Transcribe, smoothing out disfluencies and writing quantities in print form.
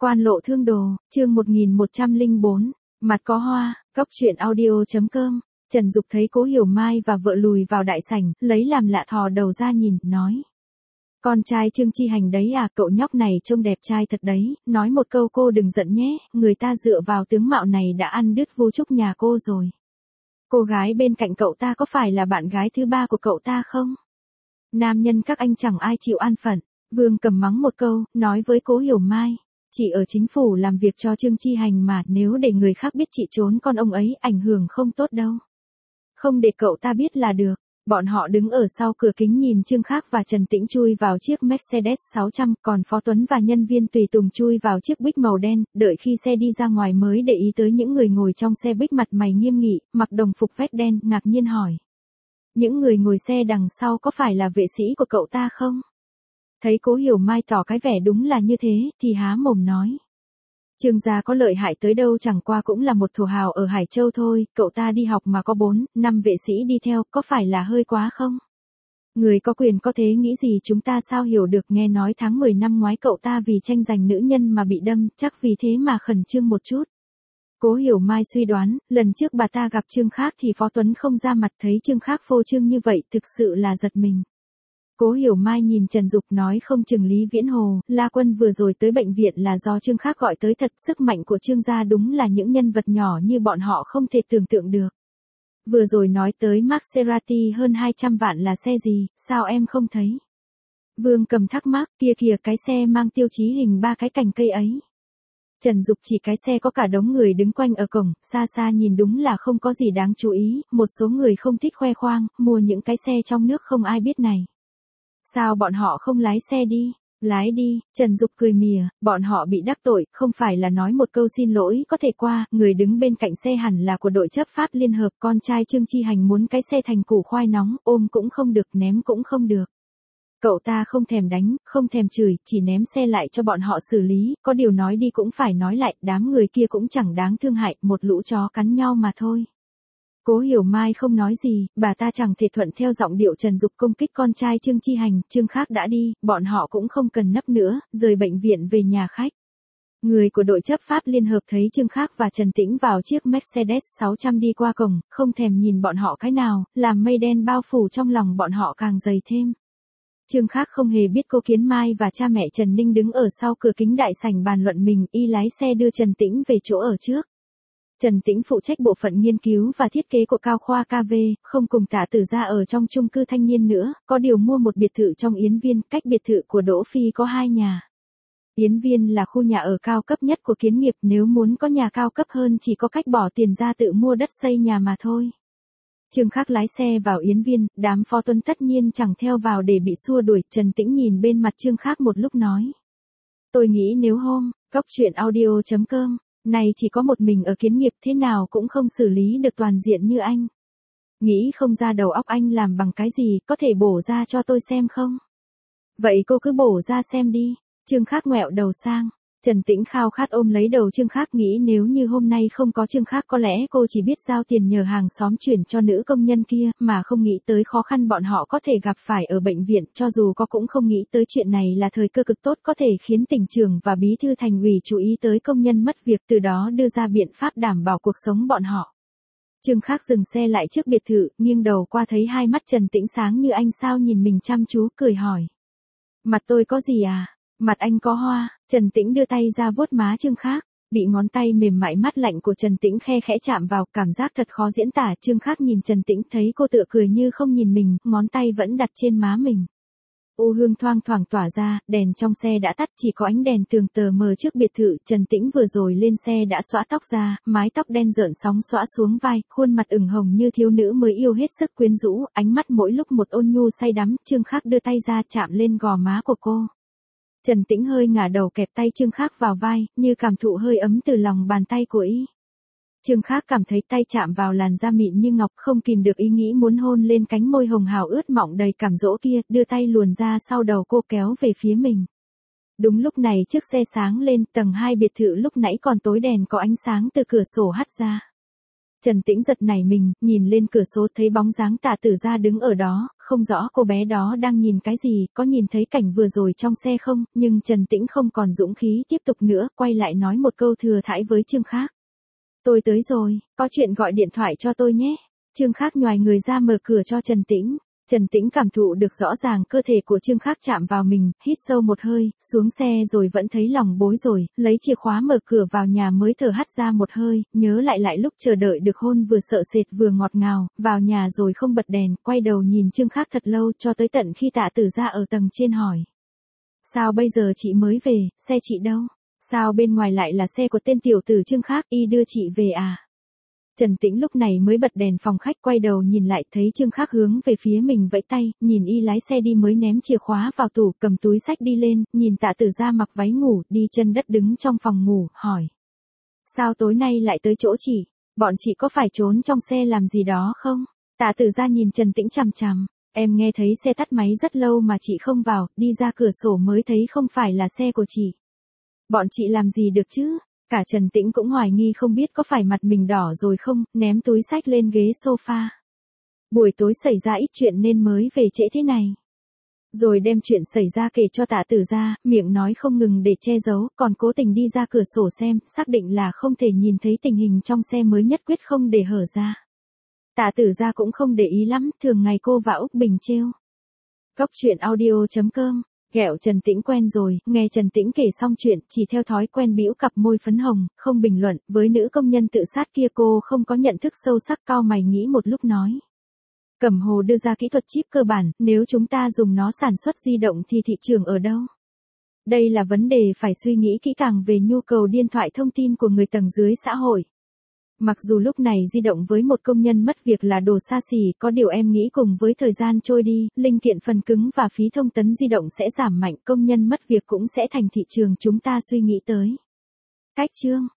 Quan lộ thương đồ, chương 1104, mặt có hoa, góc truyện audio.com. Trần Dục thấy Cố Hiểu Mai và vợ lùi vào đại sảnh, lấy làm lạ thò đầu ra nhìn, nói. Con trai Trương Chi Hành đấy à, cậu nhóc này trông đẹp trai thật đấy, nói một câu cô đừng giận nhé, người ta dựa vào tướng mạo này đã ăn đứt vu trúc nhà cô rồi. Cô gái bên cạnh cậu ta có phải là bạn gái thứ ba của cậu ta không? Nam nhân các anh chẳng ai chịu an phận. Vương cầm mắng một câu, nói với Cố Hiểu Mai. Chị ở chính phủ làm việc cho Trương Chi Hành mà, nếu để người khác biết chị trốn con ông ấy, ảnh hưởng không tốt đâu. Không để cậu ta biết là được. Bọn họ đứng ở sau cửa kính nhìn Trương Khác và Trần Tĩnh chui vào chiếc Mercedes 600, còn Phó Tuấn và nhân viên tùy tùng chui vào chiếc Buick màu đen, đợi khi xe đi ra ngoài mới để ý tới những người ngồi trong xe Buick mặt mày nghiêm nghị, mặc đồng phục vest đen, ngạc nhiên hỏi. Những người ngồi xe đằng sau có phải là vệ sĩ của cậu ta không? Thấy Cố Hiểu Mai tỏ cái vẻ đúng là như thế, thì há mồm nói. Trương gia có lợi hại tới đâu, chẳng qua cũng là một thổ hào ở Hải Châu thôi, cậu ta đi học mà có 4, 5 vệ sĩ đi theo, có phải là hơi quá không? Người có quyền có thế nghĩ gì chúng ta sao hiểu được, nghe nói tháng 10 năm ngoái cậu ta vì tranh giành nữ nhân mà bị đâm, chắc vì thế mà khẩn trương một chút. Cố Hiểu Mai suy đoán, lần trước bà ta gặp Trương Khác thì Phó Tuấn không ra mặt, thấy Trương Khác phô trương như vậy, thực sự là giật mình. Cố Hiểu Mai nhìn Trần Dục nói không chừng Lý Viễn Hồ, La Quân vừa rồi tới bệnh viện là do Trương Khác gọi tới thật, sức mạnh của Trương gia đúng là những nhân vật nhỏ như bọn họ không thể tưởng tượng được. Vừa rồi nói tới Maserati hơn 200 vạn là xe gì, sao em không thấy? Vương cầm thắc mắc, kia kìa cái xe mang tiêu chí hình 3 cái cành cây ấy. Trần Dục chỉ cái xe có cả đống người đứng quanh ở cổng, xa xa nhìn đúng là không có gì đáng chú ý, một số người không thích khoe khoang, mua những cái xe trong nước không ai biết này. Sao bọn họ không lái xe đi? Lái đi, Trần Dục cười mỉa, bọn họ bị đắc tội, không phải là nói một câu xin lỗi có thể qua, người đứng bên cạnh xe hẳn là của đội chấp pháp liên hợp, con trai Trương Chi Hành muốn cái xe thành củ khoai nóng, ôm cũng không được, ném cũng không được. Cậu ta không thèm đánh, không thèm chửi, chỉ ném xe lại cho bọn họ xử lý, có điều nói đi cũng phải nói lại, đám người kia cũng chẳng đáng thương hại, một lũ chó cắn nhau mà thôi. Cố Hiểu Mai không nói gì, bà ta chẳng thể thuận theo giọng điệu Trần Dục công kích con trai Trương Chi Hành, Trương Khác đã đi, bọn họ cũng không cần nấp nữa, rời bệnh viện về nhà khách. Người của đội chấp pháp liên hợp thấy Trương Khác và Trần Tĩnh vào chiếc Mercedes 600 đi qua cổng, không thèm nhìn bọn họ cái nào, làm mây đen bao phủ trong lòng bọn họ càng dày thêm. Trương Khác không hề biết cô Kiến Mai và cha mẹ Trần Ninh đứng ở sau cửa kính đại sảnh bàn luận mình, y lái xe đưa Trần Tĩnh về chỗ ở trước. Trần Tĩnh phụ trách bộ phận nghiên cứu và thiết kế của Cao Khoa KV, không cùng Tạ Tử Gia ở trong chung cư Thanh Niên nữa, có điều mua một biệt thự trong Yến Viên, cách biệt thự của Đỗ Phi có 2 nhà. Yến Viên là khu nhà ở cao cấp nhất của Kiến nghiệp, nếu muốn có nhà cao cấp hơn chỉ có cách bỏ tiền ra tự mua đất xây nhà mà thôi. Trương Khác lái xe vào Yến Viên, đám Phó Tuấn tất nhiên chẳng theo vào để bị xua đuổi, Trần Tĩnh nhìn bên mặt Trương Khác một lúc nói. Tôi nghĩ nếu hôm, góc truyện audio.com. Này chỉ có một mình ở Kiến nghiệp thế nào cũng không xử lý được toàn diện như anh. Nghĩ không ra đầu óc anh làm bằng cái gì, có thể bổ ra cho tôi xem không? Vậy cô cứ bổ ra xem đi. Trương Khác ngoẹo đầu sang. Trần Tĩnh khao khát ôm lấy đầu Trương Khác, nghĩ nếu như hôm nay không có Trương Khác có lẽ cô chỉ biết giao tiền nhờ hàng xóm chuyển cho nữ công nhân kia, mà không nghĩ tới khó khăn bọn họ có thể gặp phải ở bệnh viện, cho dù có cũng không nghĩ tới chuyện này là thời cơ cực tốt có thể khiến tỉnh trưởng và bí thư thành ủy chú ý tới công nhân mất việc, từ đó đưa ra biện pháp đảm bảo cuộc sống bọn họ. Trương Khác dừng xe lại trước biệt thự, nghiêng đầu qua thấy hai mắt Trần Tĩnh sáng như anh sao nhìn mình chăm chú, cười hỏi. Mặt tôi có gì à? Mặt anh có hoa. Trần Tĩnh đưa tay ra vuốt má Trương Khác, bị ngón tay mềm mại mát lạnh của Trần Tĩnh khe khẽ chạm vào, cảm giác thật khó diễn tả. Trương Khác nhìn Trần Tĩnh thấy cô tựa cười như không nhìn mình, ngón tay vẫn đặt trên má mình. U hương thoang thoảng tỏa ra, đèn trong xe đã tắt, chỉ có ánh đèn tường tờ mờ trước biệt thự. Trần Tĩnh vừa rồi lên xe đã xõa tóc ra, mái tóc đen rợn sóng xõa xuống vai, khuôn mặt ửng hồng như thiếu nữ mới yêu hết sức quyến rũ, ánh mắt mỗi lúc một ôn nhu say đắm. Trương Khác đưa tay ra chạm lên gò má của cô. Trần Tĩnh hơi ngả đầu kẹp tay Trương Khác vào vai, như cảm thụ hơi ấm từ lòng bàn tay của y. Trương Khác cảm thấy tay chạm vào làn da mịn như ngọc, không kìm được ý nghĩ muốn hôn lên cánh môi hồng hào ướt mọng đầy cảm dỗ kia, đưa tay luồn ra sau đầu cô kéo về phía mình. Đúng lúc này chiếc xe sáng lên, tầng 2 biệt thự lúc nãy còn tối đèn có ánh sáng từ cửa sổ hắt ra. Trần Tĩnh giật nảy mình, nhìn lên cửa sổ thấy bóng dáng Tạ Tử Gia đứng ở đó, không rõ cô bé đó đang nhìn cái gì, có nhìn thấy cảnh vừa rồi trong xe không, nhưng Trần Tĩnh không còn dũng khí tiếp tục nữa, quay lại nói một câu thừa thãi với Trương Khác. Tôi tới rồi, có chuyện gọi điện thoại cho tôi nhé. Trương Khác nhoài người ra mở cửa cho Trần Tĩnh. Trần Tĩnh cảm thụ được rõ ràng cơ thể của Trương Khác chạm vào mình, hít sâu một hơi, xuống xe rồi vẫn thấy lòng bối rồi, lấy chìa khóa mở cửa vào nhà mới thở hắt ra một hơi, nhớ lại lúc chờ đợi được hôn vừa sợ sệt vừa ngọt ngào, vào nhà rồi không bật đèn, quay đầu nhìn Trương Khác thật lâu cho tới tận khi Tạ Tử Gia ở tầng trên hỏi. Sao bây giờ chị mới về, xe chị đâu? Sao bên ngoài lại là xe của tên tiểu tử Trương Khác, y đưa chị về à? Trần Tĩnh lúc này mới bật đèn phòng khách quay đầu nhìn lại thấy Trương Khác hướng về phía mình vẫy tay, nhìn y lái xe đi mới ném chìa khóa vào tủ cầm túi xách đi lên, nhìn Tạ Tử Gia mặc váy ngủ đi chân đất đứng trong phòng ngủ, hỏi. Sao tối nay lại tới chỗ chị? Bọn chị có phải trốn trong xe làm gì đó không? Tạ Tử Gia nhìn Trần Tĩnh chằm chằm, em nghe thấy xe tắt máy rất lâu mà chị không vào, đi ra cửa sổ mới thấy không phải là xe của chị. Bọn chị làm gì được chứ? Cả Trần Tĩnh cũng hoài nghi không biết có phải mặt mình đỏ rồi không, ném túi xách lên ghế sofa. Buổi tối xảy ra ít chuyện nên mới về trễ thế này. Rồi đem chuyện xảy ra kể cho Tạ Tử Gia, miệng nói không ngừng để che giấu, còn cố tình đi ra cửa sổ xem, xác định là không thể nhìn thấy tình hình trong xe mới nhất quyết không để hở ra. Tạ Tử Gia cũng không để ý lắm, thường ngày cô và Úc Bình trêu. Cóc truyện audio.com. Ghẹo Trần Tĩnh quen rồi, nghe Trần Tĩnh kể xong chuyện, chỉ theo thói quen bĩu cặp môi phấn hồng, không bình luận, với nữ công nhân tự sát kia cô không có nhận thức sâu sắc, cau mày nghĩ một lúc nói. Cẩm Hồ đưa ra kỹ thuật chip cơ bản, nếu chúng ta dùng nó sản xuất di động thì thị trường ở đâu? Đây là vấn đề phải suy nghĩ kỹ càng về nhu cầu điện thoại thông tin của người tầng dưới xã hội. Mặc dù lúc này di động với một công nhân mất việc là đồ xa xỉ, có điều em nghĩ cùng với thời gian trôi đi, linh kiện phần cứng và phí thông tấn di động sẽ giảm mạnh, công nhân mất việc cũng sẽ thành thị trường chúng ta suy nghĩ tới. Cách chương